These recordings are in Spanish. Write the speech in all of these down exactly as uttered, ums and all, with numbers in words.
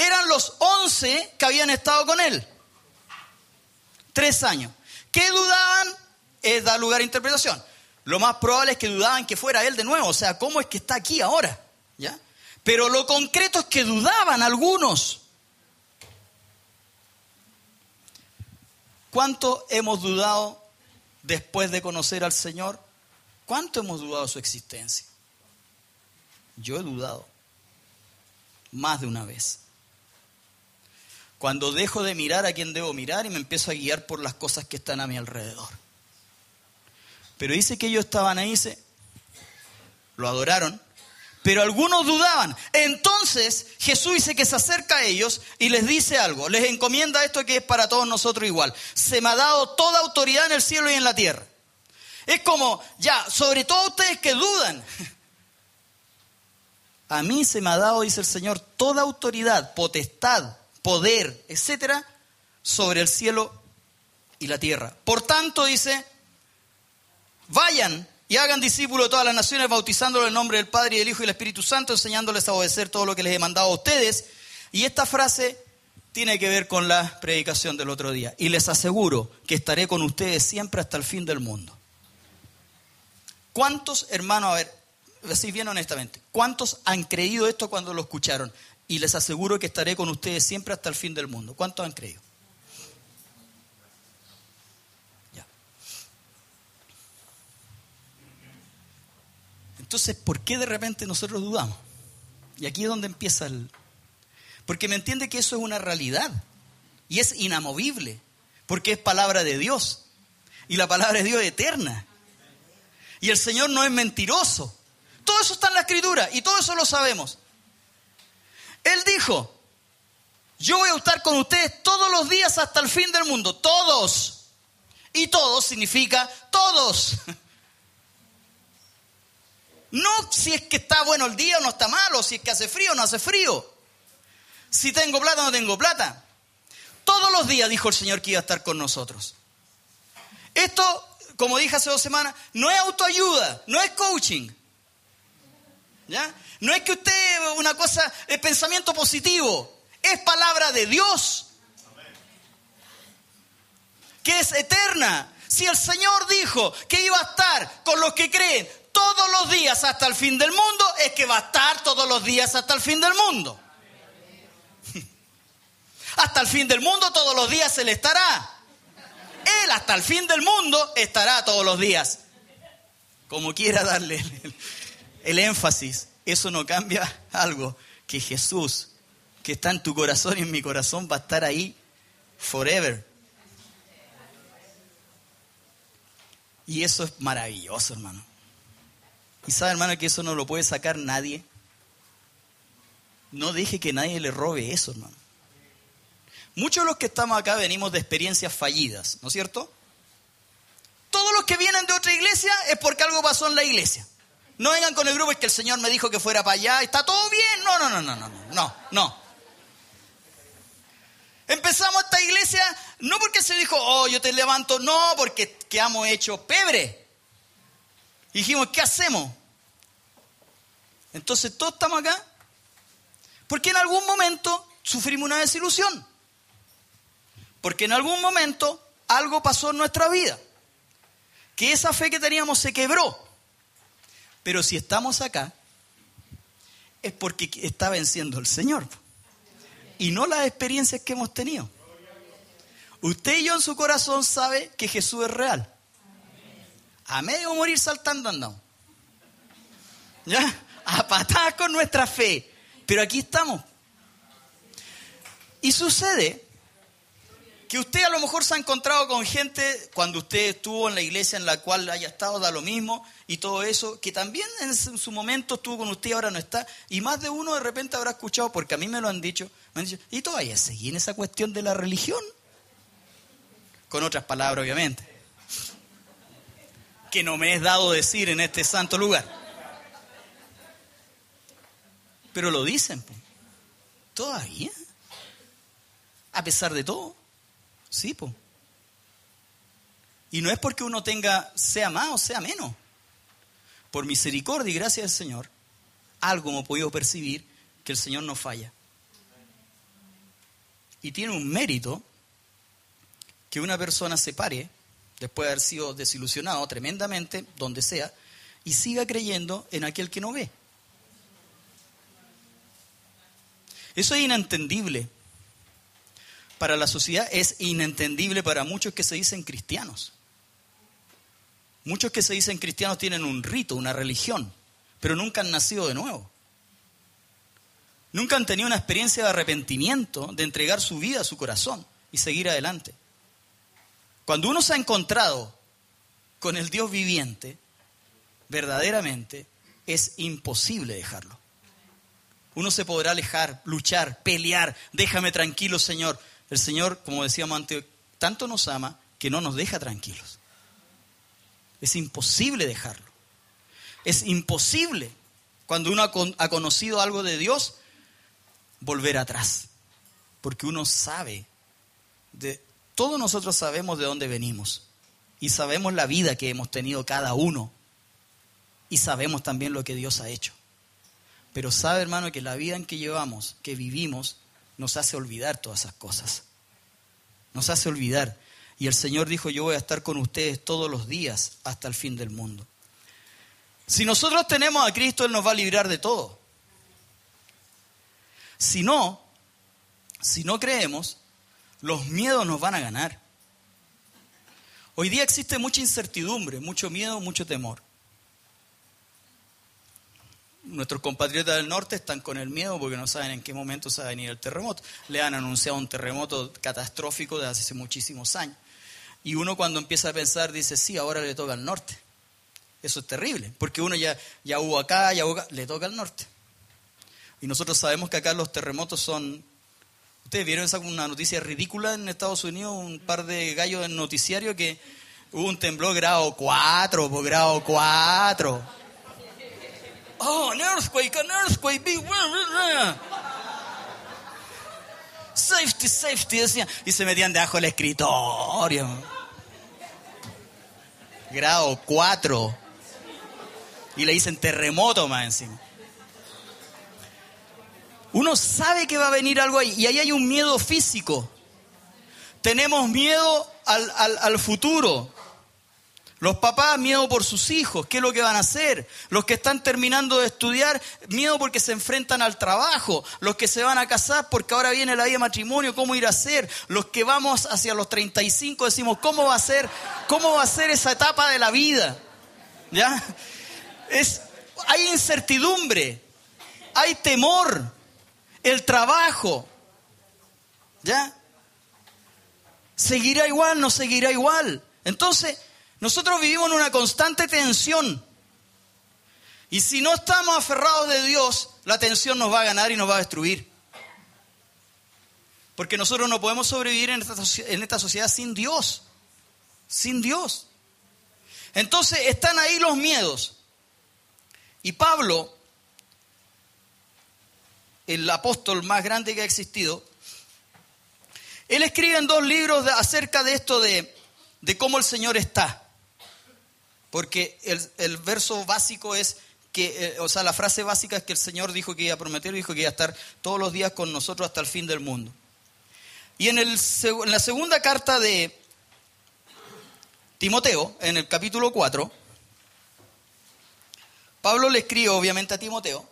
eran los once que habían estado con él. Tres años. ¿Qué dudaban? Es dar lugar a interpretación. Lo más probable es que dudaban que fuera él de nuevo. O sea, ¿cómo es que está aquí ahora? ¿Ya? Pero lo concreto es que dudaban algunos. ¿Cuánto hemos dudado después de conocer al Señor? ¿Cuánto hemos dudado de su existencia? Yo he dudado. Más de una vez. Cuando dejo de mirar a quien debo mirar y me empiezo a guiar por las cosas que están a mi alrededor. Pero dice que ellos estaban ahí, dice, lo adoraron, pero algunos dudaban. Entonces Jesús dice que se acerca a ellos y les dice algo. Les encomienda esto que es para todos nosotros igual. Se me ha dado toda autoridad en el cielo y en la tierra. Es como, ya, sobre todo ustedes que dudan. A mí se me ha dado, dice el Señor, toda autoridad, potestad, poder, etcétera, sobre el cielo y la tierra. Por tanto, dice, vayan y hagan discípulos de todas las naciones, bautizándolos en el nombre del Padre y del Hijo y del Espíritu Santo, enseñándoles a obedecer todo lo que les he mandado a ustedes. Y esta frase tiene que ver con la predicación del otro día. Y les aseguro que estaré con ustedes siempre hasta el fin del mundo. ¿Cuántos, hermanos, a ver, así bien honestamente, cuántos han creído esto cuando lo escucharon? Y les aseguro que estaré con ustedes siempre hasta el fin del mundo. ¿Cuántos han creído? Ya. Entonces, ¿por qué de repente nosotros dudamos? Y aquí es donde empieza el... Porque me entiende que eso es una realidad. Y es inamovible. Porque es palabra de Dios. Y la palabra de Dios es eterna. Y el Señor no es mentiroso. Todo eso está en la Escritura. Y todo eso lo sabemos. Él dijo, yo voy a estar con ustedes todos los días hasta el fin del mundo. Todos. Y todos significa todos. No si es que está bueno el día o no está malo, si es que hace frío o no hace frío. Si tengo plata o no tengo plata. Todos los días dijo el Señor que iba a estar con nosotros. Esto, como dije hace dos semanas, no es autoayuda, no es coaching. ¿Ya? No es que usted, una cosa, es pensamiento positivo. Es palabra de Dios. Que es eterna. Si el Señor dijo que iba a estar con los que creen todos los días hasta el fin del mundo, es que va a estar todos los días hasta el fin del mundo. Hasta el fin del mundo todos los días Él estará. Él hasta el fin del mundo estará todos los días. Como quiera darle el, el énfasis. Eso no cambia algo, que Jesús, que está en tu corazón y en mi corazón, va a estar ahí forever. Y eso es maravilloso, hermano. Y sabe, hermano, que eso no lo puede sacar nadie. No deje que nadie le robe eso, hermano. Muchos de los que estamos acá venimos de experiencias fallidas, ¿no es cierto? Todos los que vienen de otra iglesia es porque algo pasó en la iglesia. No vengan con el grupo, es que el Señor me dijo que fuera para allá, ¿está todo bien? No, no, no, no, no, no, no. Empezamos esta iglesia, no porque se dijo, oh, yo te levanto, no, porque quedamos hechos pebre. Y dijimos, ¿qué hacemos? Entonces todos estamos acá, porque en algún momento sufrimos una desilusión. Porque en algún momento algo pasó en nuestra vida. Que esa fe que teníamos se quebró. Pero si estamos acá, es porque está venciendo el Señor. Y no las experiencias que hemos tenido. Usted y yo en su corazón sabe que Jesús es real. A medio morir saltando andamos. ¿Ya? A patadas con nuestra fe. Pero aquí estamos. Y sucede que usted a lo mejor se ha encontrado con gente cuando usted estuvo en la iglesia en la cual haya estado, da lo mismo, y todo eso, que también en su momento estuvo con usted y ahora no está, y más de uno de repente habrá escuchado, porque a mí me lo han dicho, me han dicho, ¿y todavía seguí en esa cuestión de la religión? Con otras palabras, obviamente, que no me es dado decir en este santo lugar. Pero lo dicen, ¿todavía? A pesar de todo. Sí, pues. Y no es porque uno tenga, sea más o sea menos. Por misericordia y gracia del Señor, algo hemos podido percibir que el Señor no falla. Y tiene un mérito que una persona se pare, después de haber sido desilusionado tremendamente, donde sea, y siga creyendo en aquel que no ve. Eso es inentendible para la sociedad, es inentendible para muchos que se dicen cristianos. Muchos que se dicen cristianos tienen un rito, una religión, pero nunca han nacido de nuevo. Nunca han tenido una experiencia de arrepentimiento, de entregar su vida, su corazón y seguir adelante. Cuando uno se ha encontrado con el Dios viviente, verdaderamente es imposible dejarlo. Uno se podrá alejar, luchar, pelear, déjame tranquilo, Señor. El Señor, como decíamos antes, tanto nos ama que no nos deja tranquilos. Es imposible dejarlo. Es imposible, cuando uno ha conocido algo de Dios, volver atrás. Porque uno sabe, de, todos nosotros sabemos de dónde venimos. Y sabemos la vida que hemos tenido cada uno. Y sabemos también lo que Dios ha hecho. Pero sabe, hermano, que la vida en que llevamos, que vivimos, nos hace olvidar todas esas cosas. Nos hace olvidar. Y el Señor dijo, yo voy a estar con ustedes todos los días hasta el fin del mundo. Si nosotros tenemos a Cristo, Él nos va a librar de todo. Si no, si no creemos, los miedos nos van a ganar. Hoy día existe mucha incertidumbre, mucho miedo, mucho temor. Nuestros compatriotas del norte están con el miedo porque no saben en qué momento se va a venir el terremoto. Le han anunciado un terremoto catastrófico de hace muchísimos años. Y uno cuando empieza a pensar dice, sí, ahora le toca al norte. Eso es terrible, porque uno ya, ya hubo acá, ya hubo acá, le toca al norte. Y nosotros sabemos que acá los terremotos son... Ustedes vieron esa una noticia ridícula en Estados Unidos, un par de gallos en noticiario que hubo un temblor grado cuatro, por grado cuatro. Oh, an earthquake, an earthquake, big... Safety, safety, decían. Y se metían debajo del escritorio. Grado cuatro. Y le dicen terremoto más encima. Uno sabe que va a venir algo ahí. Y ahí hay un miedo físico. Tenemos miedo al, al, al futuro. Los papás, miedo por sus hijos, ¿qué es lo que van a hacer? Los que están terminando de estudiar, miedo porque se enfrentan al trabajo. Los que se van a casar porque ahora viene la vida de matrimonio, ¿cómo ir a hacer? Los que vamos hacia los treinta y cinco decimos, ¿cómo va a ser? ¿Cómo va a ser esa etapa de la vida? ¿Ya? Es, hay incertidumbre, hay temor, el trabajo, ¿ya? ¿Seguirá igual? ¿No seguirá igual? Entonces... nosotros vivimos en una constante tensión. Y si no estamos aferrados de Dios, la tensión nos va a ganar y nos va a destruir. Porque nosotros no podemos sobrevivir en esta, en esta sociedad sin Dios. Sin Dios. Entonces están ahí los miedos. Y Pablo, el apóstol más grande que ha existido, él escribe en dos libros de, acerca de esto de, de cómo el Señor está. Porque el, el verso básico es que, eh, o sea, la frase básica es que el Señor dijo que iba a prometer, dijo que iba a estar todos los días con nosotros hasta el fin del mundo. Y en, el, en la segunda carta de Timoteo, en el capítulo cuatro, Pablo le escribe obviamente a Timoteo.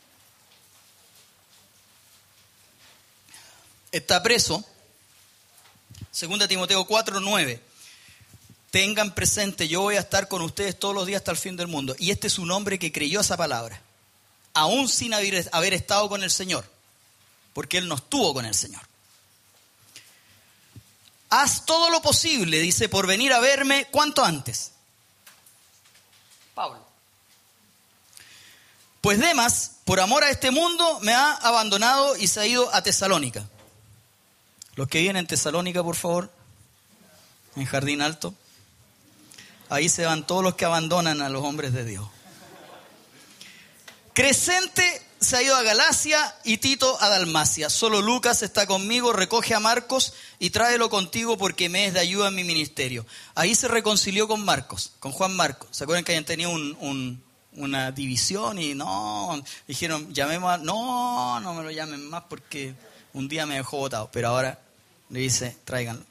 Está preso. Segunda Timoteo cuatro, nueve. Tengan presente, yo voy a estar con ustedes todos los días hasta el fin del mundo. Y este es un hombre que creyó esa palabra, aún sin haber, haber estado con el Señor, porque él no estuvo con el Señor. Haz todo lo posible, dice, por venir a verme, ¿cuánto antes? Pablo. Pues Demas, por amor a este mundo, me ha abandonado y se ha ido a Tesalónica. Los que vienen en Tesalónica, por favor, en Jardín Alto. Ahí se van todos los que abandonan a los hombres de Dios. Crescente se ha ido a Galacia y Tito a Dalmacia. Solo Lucas está conmigo, recoge a Marcos y tráelo contigo porque me es de ayuda en mi ministerio. Ahí se reconcilió con Marcos, con Juan Marcos. ¿Se acuerdan que habían tenido un, un, una división y no, dijeron, llamemos a... No, no me lo llamen más porque Un día me dejó botado, pero ahora le dice, tráiganlo.